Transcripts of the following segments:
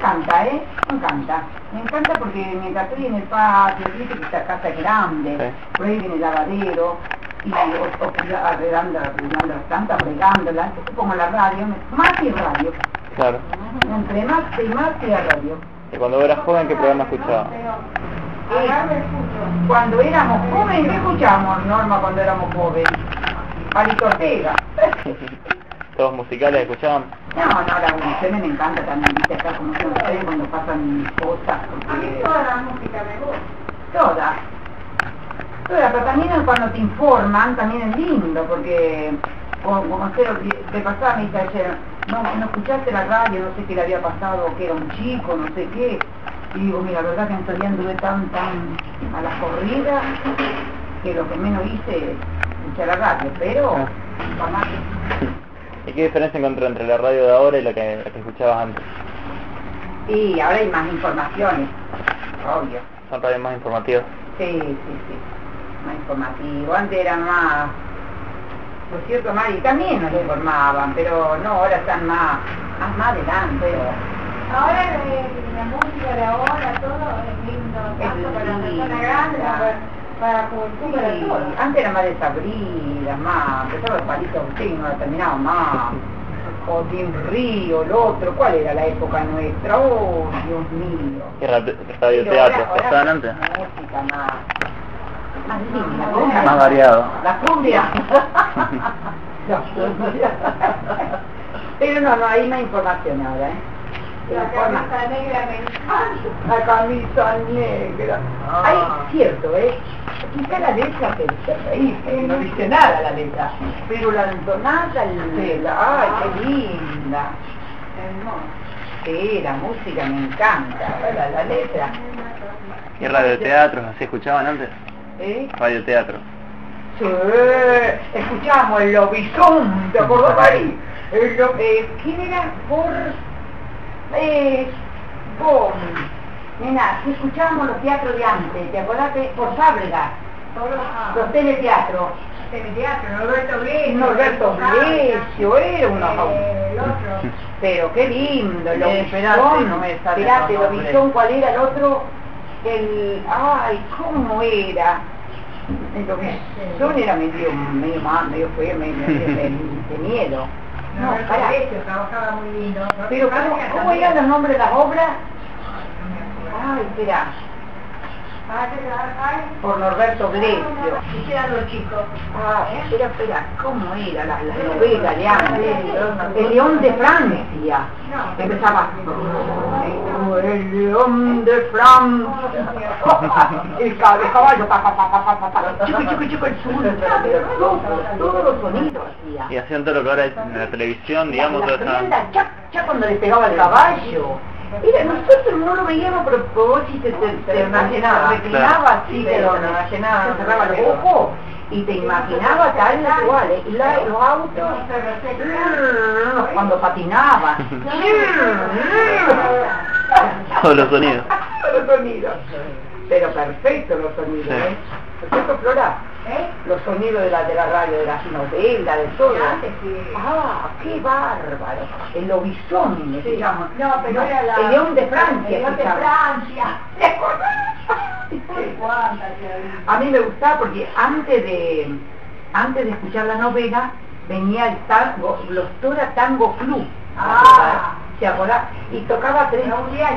encanta, me encanta. Me encanta porque mientras estoy en el patio, viste que esta casa es grande, Sí. por ahí viene el lavadero, y arreglando las plantas, regándolas, entonces pongo la radio, más y radio. Claro. Entre más y más y la radio. Y cuando eras joven, ¿qué programa escuchabas? Cuando éramos jóvenes, ¿qué escuchábamos, Norma, cuando éramos jóvenes? Palito Ortega. ¿Todos musicales escuchaban? No, la audición me encanta también, viste, acá como son ustedes cuando pasan cosas, porque... Toda la música me gusta. Todas, pero también cuando te informan, también es lindo, porque como te pasaba, me dice ayer, no escuchaste la radio, no sé qué le había pasado, que era un chico, no sé qué, y digo, mira, la verdad que en estos días anduve tan a la corrida, que lo que menos hice es escuchar la radio, pero jamás. ¿Y qué diferencia encontró entre la radio de ahora y la que escuchabas antes? Y ahora hay más informaciones, obvio. ¿Son radios más informativas? Sí, más informativo. Antes era más, por cierto, más, y también nos informaban, pero no, ahora están más adelante. Ahora la música de ahora, todo es lindo, tanto para la persona grande, para la juventud, para Sí, todo. antes era más desabrida, más, empezaba los palitos y no la terminaba más. O Tim Río, el otro, ¿cuál era la época nuestra? Oh, Dios mío. ¿Qué radioteatros pasaban antes? Música más linda, Más variado. La cumbia. Pero no, hay más información ahora, La camisa negra me encanta. La camisa negra. Ay, cierto, quizá la letra te reís, no dice nada la letra, pero la entonada, ay, qué linda. Sí, la música me encanta, la letra. ¿Qué radioteatros así escuchaban antes? Radioteatro. Sí, escuchamos el Lobizón, ¿te acordás ahí? ¿Quién era? Nena, escuchábamos los teatros de antes, ¿te acordás? Por Fábrega, los teleteatros. Teleteatro, Norberto Glesio. Norberto Glesio, era una... El otro. Pero qué lindo, el esperate, Lobizón. no me sale Esperate, el nombre. Lobizón, ¿cuál era el otro? Ay, ¿cómo era? El Lobizón era medio feo, medio de miedo. No, Norberto pará. Glesio trabajaba muy lindo. Pero ¿cómo eran los nombres de las obras? Ay, espera. Por Norberto Glesio. Quisieran los chicos. Espera, ¿cómo era la novela de antes? El León de Francia. Empezaba. El León de Francia. El caballo. Chico, el sonido. Todos los sonidos hacía. Y hacían todo lo que ahora es en la televisión, digamos, La toda esa... prenda, ya cuando le pegaba el caballo. Mira, nosotros no lo veíamos, pero vos si te reclinaba así, pero se cerraba los ojos y te imaginabas tal cual, los autos, cuando patinaban. Todos los sonidos. Los sonidos. Pero perfecto los sonidos, Sí. ¿Perfecto, Flora? Los sonidos de la radio, de las novelas, de todo. Qué bárbaro. El Lobizón, se llama. No, pero era El León de Francia. El León de se llama. Francia. A mí me gustaba porque antes de escuchar la novela venía el tango, los Tora Tango Club. ¿Se acordás? Y tocaba tres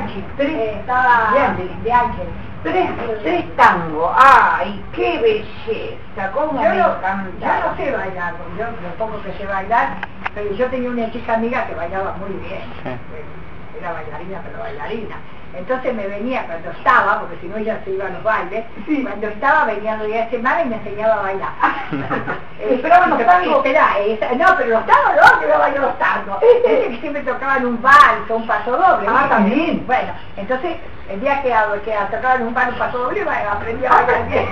tangos. ¡Ay, qué belleza! ¿Cómo Yo me no encantaba? sé bailar, porque yo lo poco que sé bailar, pero yo tenía una chica amiga que bailaba muy bien. Era bailarina, pero bailarina. Entonces me venía cuando estaba, porque si no ella se iba a los bailes, cuando estaba venía los días de semana y me enseñaba a bailar. ¿Esperaban los tangos? No, pero los tangos no, que no bailó los tangos. Que siempre tocaban un vals o un paso doble. También. Bueno, entonces el día que tocaban un vals o un paso doble, aprendí a bailar bien.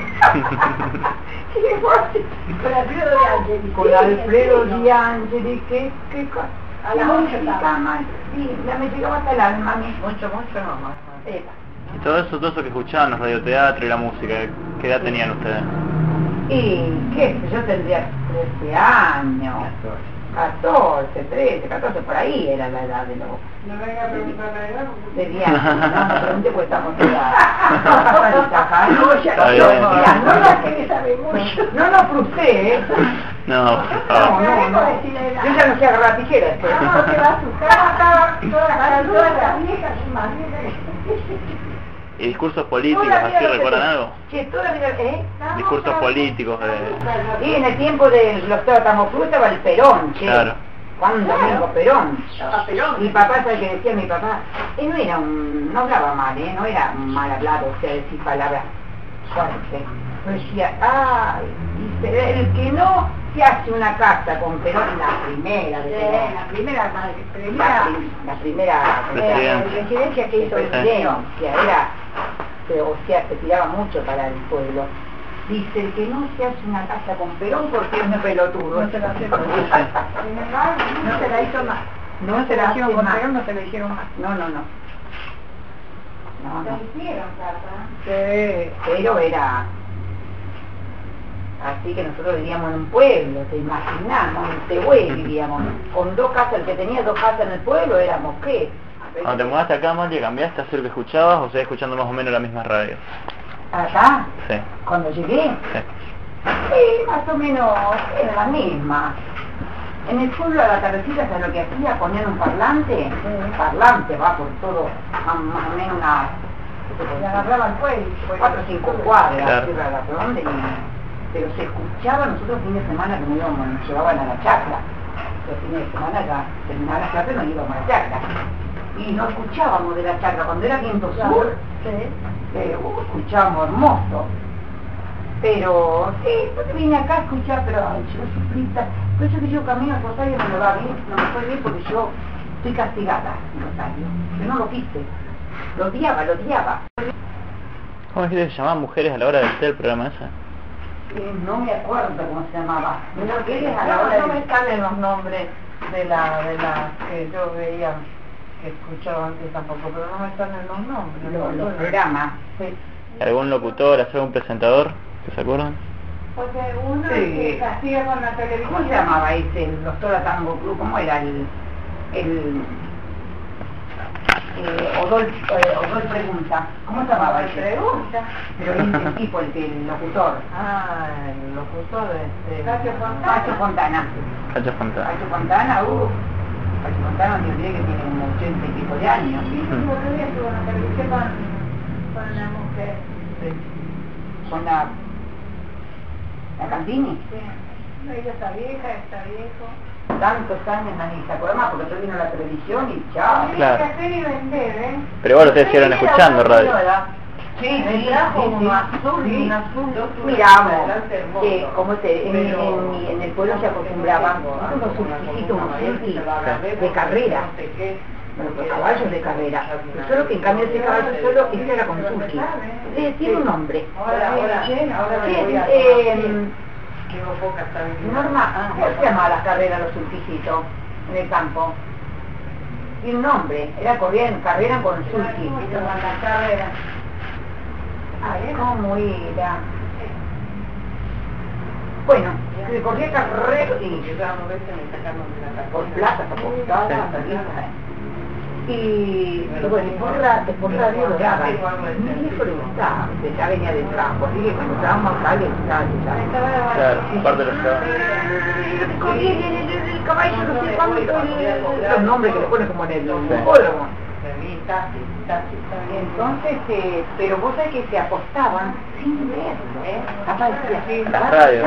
Con Alfredo de Angeli. Con Alfredo de Angeli, qué cosa. A la música más linda, me llegaba hasta el alma, mucho nomás. Y todo eso que escuchaban, los radioteatros y la música, ¿qué edad tenían ustedes? Y qué sé yo, tendría 13 años. 14, 13, 14, por ahí era la edad de los... No venga a preguntar la edad. De bien, no pregunte porque estamos en edad. No lo crucé, ¿eh? No, por favor. Yo ya no sé agarrar tijera después. No, te va a asustar. Todas las viejas son más viejas que... ¿Y discursos políticos así recuerdan algo? Sí, toda la vida, ¿eh? Discursos políticos de... Sí, en el tiempo de los Tártamos Cruz estaba el Perón, che. Claro. ¿Cuándo mismo Perón? Perón. Mi papá, ¿sabe qué decía mi papá? Él no era no hablaba mal, no era mal hablado, o sea, decir palabras fuertes. Pero decía, ay, dice, el que no se hace una casa con Perón, la primera de Perón. La primera presidencia que hizo presidencia, era, o sea, se tiraba mucho para el pueblo. Dice, el que no se hace una casa con Perón porque es un pelotudo. No se la hace más. No se la hizo más. No se la hicieron con Perón, no se la hicieron más. No. Se hicieron, Carta. Sí, pero era... Así que nosotros vivíamos en un pueblo, te imaginamos, en Tehuel vivíamos, con 2 casas, el que tenía 2 casas en el pueblo éramos, ¿qué? Cuando te mudaste acá, Amalia, ¿cambiaste a hacer lo que escuchabas o seguís escuchando más o menos la misma radio? ¿Acá? Sí. Cuando llegué, Sí. sí, más o menos era la misma. En el pueblo a la tardecita, ¿sabes lo que hacía? Ponían un parlante, va por todo, más o menos una... Le agarraba el cuello. 4 o 5 cuadras, Claro. ¿por dónde? Pero se escuchaba nosotros fines de semana que nos llevaban a la chacra. Los fines de semana ya terminaba la chacra y nos íbamos a la chacra. Y no escuchábamos de la chacra, cuando era viento sur, escuchábamos hermoso. Pero sí, yo te vine acá a escuchar, pero ay, yo sufrí, por eso que yo camino a Rosario no me va bien, no me fue bien porque yo estoy castigada en Rosario. Yo no lo quise, lo odiaba. ¿Cómo es que se llamaban mujeres a la hora de hacer el programa ese? No me acuerdo cómo se llamaba. No me salen los nombres de las que yo veía, que escuchaba antes tampoco, pero no me salen los nombres. Los programas. Sí. ¿Algún locutor, algún presentador? ¿Que se acuerdan? Porque uno Sí. que castiga con la televisión. ¿Cómo se llamaba ese? El doctor Tango Club, ¿cómo era Odol pregunta? ¿Cómo se llamaba ese? Pregunta. Pero el tipo, el locutor. Ah, el locutor Cacho Fontana. Cacho Fontana. Cacho Fontana, Cacho Fontana tendría que tiene como 80 y pico de años. Sí, el otro día estuvo en la televisión con una mujer. Con la Cantini. Sí. No, ella está vieja, está viejo. Tantos años nadie se acuerda más porque después vino la televisión y chao. Claro. Tiene que hacer y vender, ¿eh? Pero igual ustedes siguieron escuchando radio. Sí, Me trajo uno azul, un azul. Miramos, como en el pueblo se acostumbraban unos sulquicitos, de carrera, los caballos de carrera, solo que en cambio ese caballo solo ese era con sulky. Tiene un nombre. Norma, ¿cómo se llamaba las carreras los sulquicitos en el campo? Tiene un nombre, corrían carrera con sulky. ¿Cómo era? Bueno, que corría carrera y por plata, y bueno, por radio lo daba. Mi hijo le gustaba, ya venía del campo, así que cuando estábamos acá le gustaba. Claro, parte de los Corría el caballo, no sé cuánto, los nombres que le ponen como en el hipódromo. Entonces, pero vos sabés que se apostaban sin verlo, capaz decía, la radio.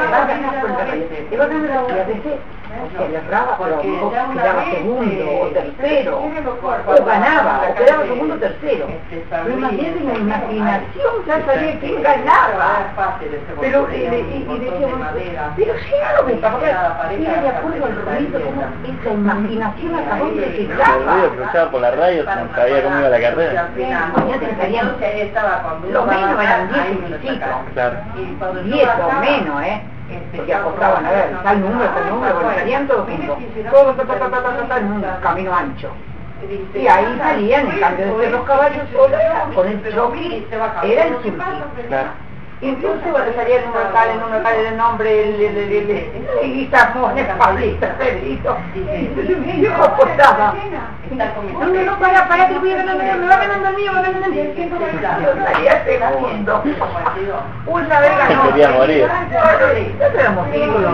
o se agarraba, pero quedaba segundo o tercero, o ganaba, o quedaba segundo o tercero. Pero imagínate la imaginación, ya sabía quién ganaba. Pero, y decíamos, pero llegado mi papá, era de acuerdo al ruido, como esa imaginación a dónde El llegaba. ruido que escuchaba por la radio no sabía cómo iba la carrera. Imagínate que salían, lo menos eran 10 y pico. Claro. 10 o menos, porque apostaban a ver, tal número, bueno, salían todos juntos, todo en un camino ancho. Y ahí salían, en cambio de ser los caballos solos, con el jockey, era el sulky. Claro. Y entonces cuando salía en un local de nombre, Guillermo, Pablito, Pedrito, y yo aportaba. No, para que voy ganando, me va ganando el mío, yo salía segundo. Una vez ganó. Quería morir. Nosotros éramos hijos,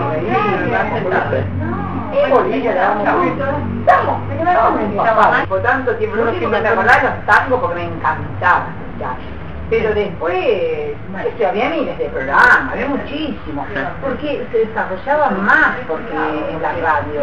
y Bolivia le damos estamos mi papá. Por tanto tiempo, lo único que me acordaba los tangos porque me encantaba escuchar. Pero después, había miles de programas, había muchísimos, porque se desarrollaba más porque en la radio.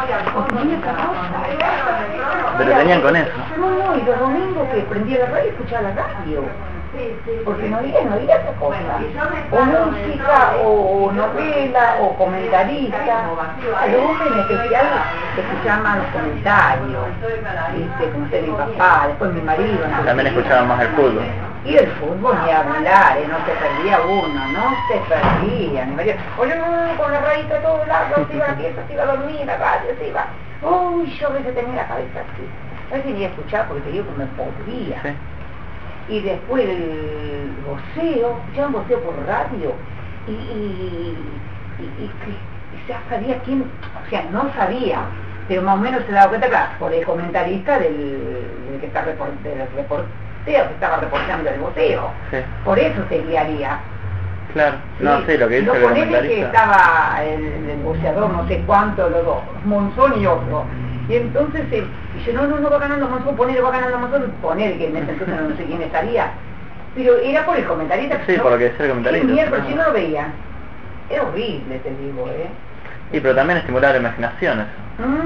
Pero tenían con eso. No, y los domingos que prendía la radio escuchaba la radio. Porque no había otra cosa, o música, o novela, o comentarista. Luego en especial escuchaban los comentarios, como sé mi papá, después mi marido. También escuchaban más el fútbol. Y el fútbol ni hablar, no se perdía uno, no se perdía. Mi marido, oye, con la radio a todos lados, se iba a la pieza, se iba a dormir, la radio se iba. Uy, yo a veces tenía la cabeza así. A veces ni escuchaba porque te digo que me podría. Sí. Y después el voceo, escuchaban voceo por radio, y ya sabía quién, o sea, no sabía, pero más o menos se daba cuenta, claro, por el comentarista del que está del reportero que estaba reportando el voceo, Sí. Por eso se guiaría. Claro, no sé lo que dice el ponele que comentarista. estaba el boceador, no sé cuánto, los dos, Monzón y otro. Y entonces, dice, no va ganando Monzón, va ganando Monzón, poner que en ese entonces no sé quién estaría. Pero era por el comentarista. Sí, ¿no? por lo que decía el comentarista. Sí, miércoles, si no lo veían. Era horrible, te digo, Sí, pero también estimulaba la imaginación eso.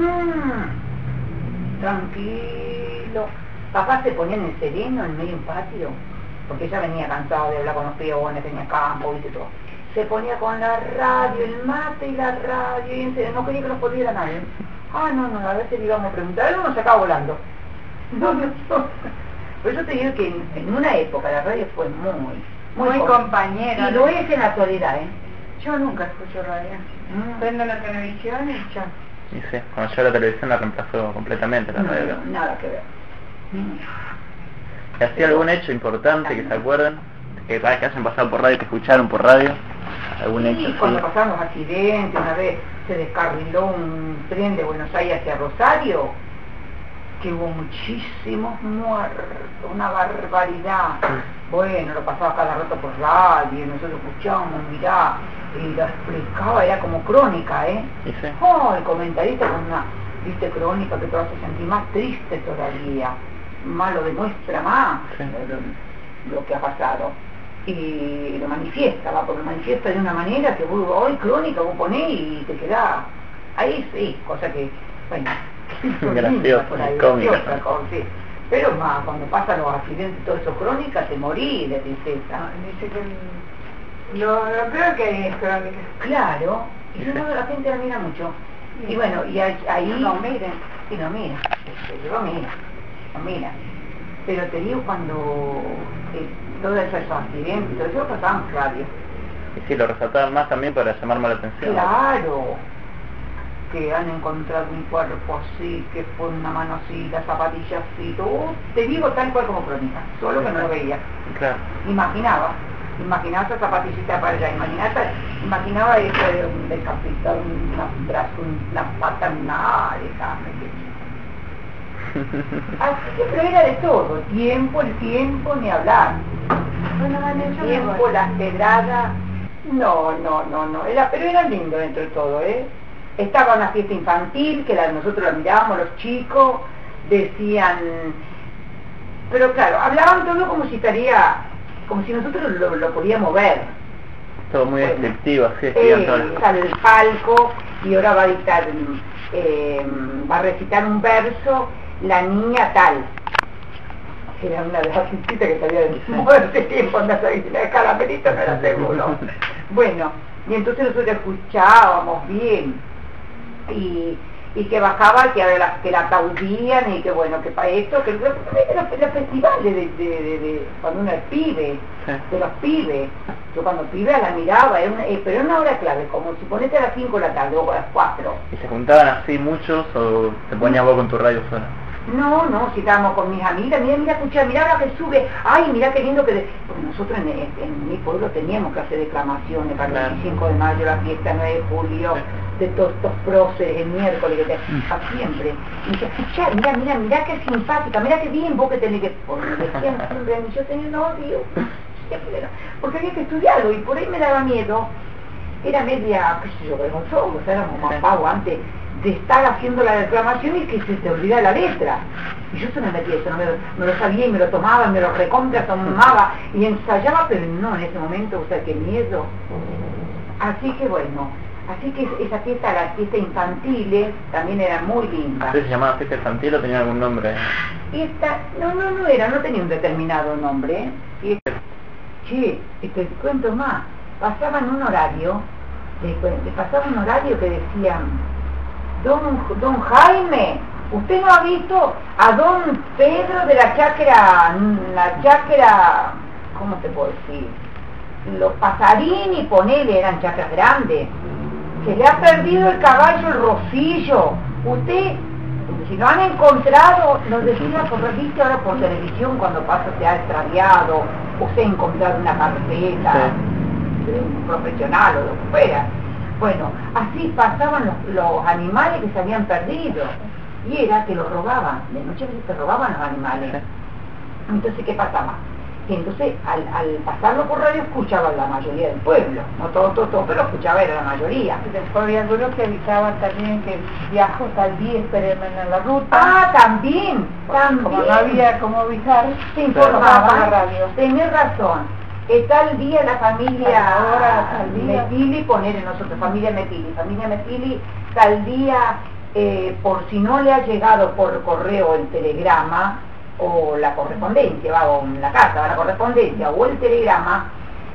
Tranquilo. Papá se ponía en el sereno, en medio de un patio, porque ella venía cansado de hablar con los peones, tenía campo, viste todo. Se ponía con la radio, el mate y la radio, y en serio, no quería que nos pudiera nadie. No, a veces le íbamos a preguntar, uno se acaba volando. No. Por eso te digo que en una época la radio fue muy compañera. Y lo es en la actualidad, Yo nunca escucho radio. Prendo la televisión y ya. Y sí, cuando llegó la televisión la reemplazó completamente la radio. No, nada que ver. ¿Y hacía algún hecho importante que se acuerden? Que hayan pasado por radio, que escucharon por radio. ¿Algún hecho así? Cuando pasaron los accidentes, una vez se descarriló un tren de Buenos Aires hacia Rosario, que hubo muchísimos muertos, una barbaridad. Bueno, lo pasaba cada rato por radio, y nosotros escuchábamos, mirá, y lo explicaba, era como crónica, ¿Y sí? El comentarista con una, crónica que te hace sentir más triste todavía, más lo demuestra más, Sí. lo que ha pasado. Y lo manifiesta, porque lo manifiesta de una manera que vos hoy crónica vos ponés y te quedás ahí, sí, cosa que, bueno, graciosa, cómica. Sí. Pero más, cuando pasan los accidentes y todo eso crónica, te morís de tristeza. Dice que lo peor que es crónica. Claro, y Sí. luego la gente la mira mucho. Y bueno, y ahí No miren. Sí, no mira, no mira. Pero te digo cuando todos esos accidentes, todo eso pasaba en radio. Y sí, lo resaltaban más también para llamar más la atención. Claro, que han encontrado un cuerpo así, que fue una mano así, las zapatillas así, todo. Te digo tal cual como crónica, solo que no lo veía. Claro. Imaginaba esa zapatillita para allá, imaginaba eso de un decapitado, un brazo, una pata, una así que pero era de todo, el tiempo, ni hablar. El tiempo, las pedradas, no, pero era lindo dentro de todo, Estaba una fiesta infantil, que nosotros la mirábamos, los chicos, decían, pero claro, hablaban todo como si nosotros lo podíamos ver. Todo muy descriptivo, así escribían todo. Sale el palco y ahora va a dictar, va a recitar un verso, la niña tal. Era una de las artistas que salía de muerte tiempo, no sabía si la de caramelito, no era seguro. Bueno, y entonces nosotros escuchábamos bien. Y que bajaba, que la aplaudían y que bueno, que para esto, que los festivales de cuando uno es pibe, de los pibes. Yo cuando pibe la miraba, pero era una hora clave, como si ponete a las 5 de la tarde o a las 4. ¿Y se juntaban así muchos o te ponías vos con tu radio sola? No, si estábamos con mis amigas, mira, escucha, mira lo que sube, ay, mira qué lindo que... Porque nosotros en mi pueblo teníamos que hacer declamaciones para el 25 de mayo, la fiesta 9 de julio, de todos estos próceres, el miércoles, que siempre. Y dice, escuchá, mira qué simpática, mira qué bien vos que tenés que... Porque decían siempre, yo tenía novio, porque había que estudiarlo y por ahí me daba miedo. Era media, qué sé yo, vergonzoso, o sea, éramos más pavos antes de estar haciendo la declamación y que se te olvida la letra. Y yo se me metía eso, me lo sabía y me lo tomaba, me lo recontra tomaba y ensayaba, pero no en ese momento, o sea, qué miedo. Así que bueno, así que esa fiesta, las fiestas infantiles, también eran muy lindas. ¿Se llamaba fiesta infantil o tenía algún nombre? Esta, no tenía un determinado nombre. Y, che, te cuento más, pasaban un horario, le pasaba un horario que decían, Don Jaime, ¿usted no ha visto a Don Pedro de la chacra, ¿cómo te puedo decir? Los Pasarini, ponele, eran chacras grandes. Se le ha perdido el caballo, el Rosillo. Usted, si lo han encontrado, nos decía, por viste ahora por televisión, cuando pasa se ha extraviado, o se ha encontrado una carpeta, de un profesional o lo que fuera. Bueno, así pasaban los animales que se habían perdido, y era que los robaban, de noche se robaban los animales. Entonces, ¿qué pasaba? Que entonces, al pasarlo por radio, escuchaban la mayoría del pueblo, no todo, pero escuchaba era la mayoría. Y después había algunos que avisaban también que viajo tal día, espérenme en la ruta. Ah, también. Como no había cómo avisar, se informaba por la radio. Tenés razón. Tal día la familia Metili, poner en nosotros, familia Metili, tal día, por si no le ha llegado por correo el telegrama, o la correspondencia, o la carta, la correspondencia, o el telegrama,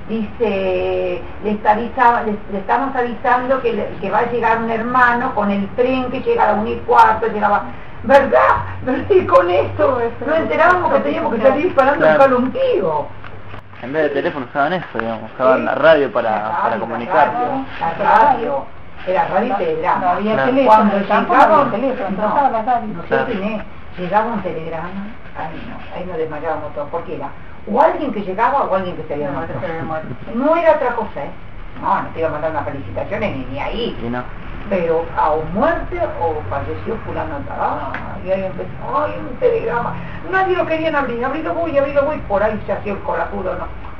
dice, le estamos avisando que va a llegar un hermano con el tren que llega a las 1:15, llegaba... ¿Verdad? Y con esto nos enterábamos que teníamos que salir disparando a buscar un tío. En vez de teléfono usaban eso, digamos, usaban la radio para comunicarse. La radio, era radio y telegrama. No había teléfono, cuando llegaba un teléfono, no sé quién es, llegaba un telegrama, ahí nos desmayábamos todos, porque era o alguien que llegaba o alguien que se había muerto. No era otra cosa, no te iba a mandar unas felicitaciones ni ahí. Y no. Pero a o muerte o falleció fulano y ahí empezó, un telegrama, nadie lo querían abrir, abrido voy, por ahí se hacía el corajudo,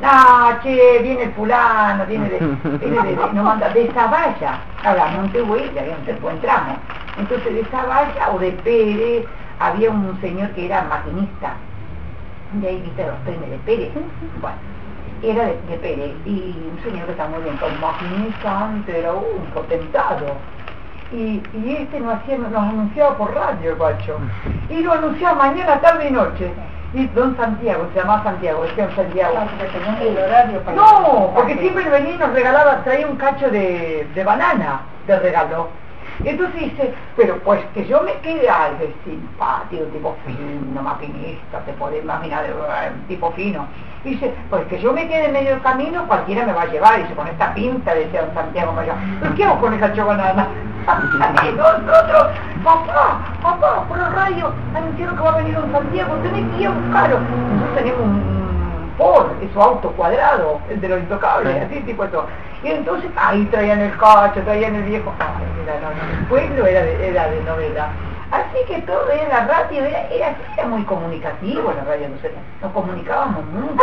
che, viene el fulano, viene nos manda de Zavalla a la Montevideo, ya había un buen tramo, entonces de Zavalla o de Pérez, había un señor que era maquinista, de ahí viste los trenes de Pérez, bueno, era de Pérez, y un señor que está muy bien, con maquinista antes era un potentado. Y nos anunciaba por radio el guacho, y lo anunciaba mañana, tarde y noche. Y don Santiago, se llamaba Santiago, decía don Santiago. El horario para porque siempre venía y nos regalaba, traía un cacho de banana de regalo. Entonces dice, pero pues que yo me quede algo simpático, tipo fino, maquinista, te podés imaginar, tipo fino. Dice, pues que yo me quede en medio del camino, cualquiera me va a llevar. Dice, con esta pinta, decía don Santiago, ¿pero qué hago con esa chobanana? Y nosotros, papá, por la radio, anunciaron que va a venir don Santiago, tenés que ir a buscarlo. Nosotros tenemos un Ford, su auto cuadrado, el de los intocables, así tipo eso. Y entonces, ahí traían el cacho, traían el viejo, el pueblo era de novela. Así que todo en la radio era muy comunicativo, la radio, nos comunicábamos mucho.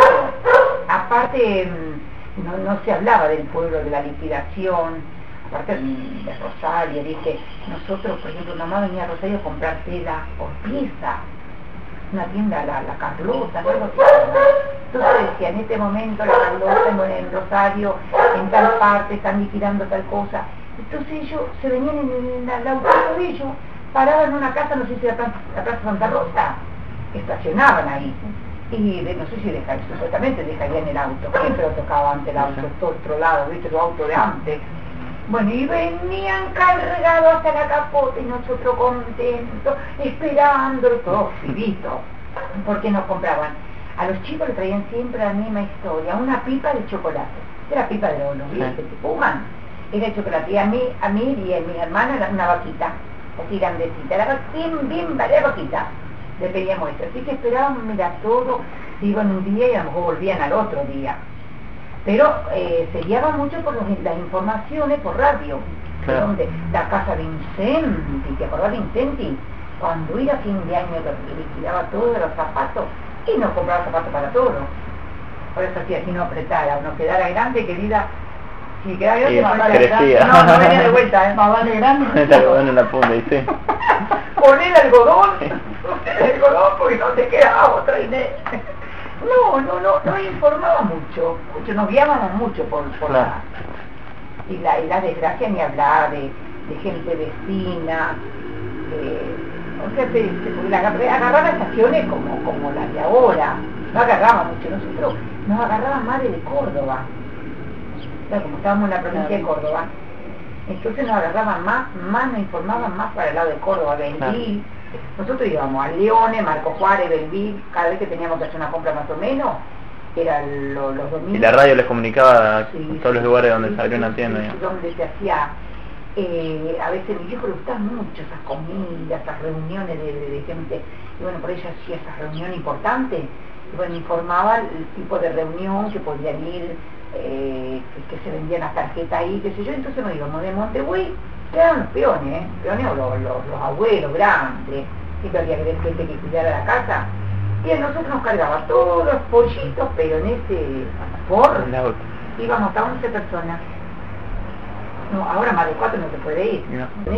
Aparte, no se hablaba del pueblo, de la liquidación, aparte de Rosario, dice, nosotros, por ejemplo, mamá venía a Rosario a comprar tela por pieza, una tienda, la Carlota, algo así, ¿no? Entonces decía, en este momento la Carlota en Rosario, en tal parte, están liquidando tal cosa. Entonces ellos se venían en el auto de ellos, paraban en una casa, no sé si la Plaza Santa Rosa, estacionaban ahí. Y no sé si supuestamente dejarían el auto, siempre lo tocaba antes el auto, todo otro lado, viste, los autos de antes. Bueno, y venían cargados hasta la capota y nosotros contentos, esperando, todos fibitos, porque nos compraban. A los chicos les traían siempre la misma historia, una pipa de chocolate. Era pipa de oro, ¿viste? Que pujan. Era chocolate. Y a mí y a mi hermana una vaquita, así grandecita, la vaquita, bien vaquita. le pedíamos esto. Así que esperábamos, mira, todo, se iban un día y a lo mejor volvían al otro día. Pero se guiaba mucho por las informaciones por radio. Claro. Donde la casa de Incenti, ¿te acordás de Incenti? Cuando iba a fin de año que liquidaba todos los zapatos y no compraba zapatos para todos. Por eso hacía, si no apretara, no quedara grande, querida. Si quedaba grande, más vale crecía. grande. No venía de vuelta, más vale grande. Te algodón en la punta, ¿viste? Poner algodón, porque no te quedaba otra idea. No informaba mucho, nos guiábamos mucho por claro. Y la desgracia ni hablar de gente vecina, o sea, porque agarraba estaciones como las de ahora, no agarraba mucho, nosotros nos agarraban más de Córdoba, claro, como estábamos en la provincia de Córdoba, entonces nos agarraban más nos informaban más para el lado de Córdoba, Belville. Nosotros íbamos a Leones, Marco Juárez, Belville, cada vez que teníamos que hacer una compra más o menos, eran los domingos. Y la radio les comunicaba sí, en todos los lugares donde se abrió una tienda. Sí, donde se hacía, a veces a mi viejo le gustaban mucho esas comidas, esas reuniones de gente, y bueno, por ella hacía esas reuniones importantes, y bueno, informaba el tipo de reunión que podían ir, que se vendían las tarjetas ahí, qué sé yo, entonces nos íbamos de Montevideo, eran los peones o los abuelos grandes, siempre había gente que cuidara la casa, y a nosotros nos cargaba todos los pollitos, pero en ese íbamos hasta 11 personas. No, ahora más de 4 no se puede ir. No.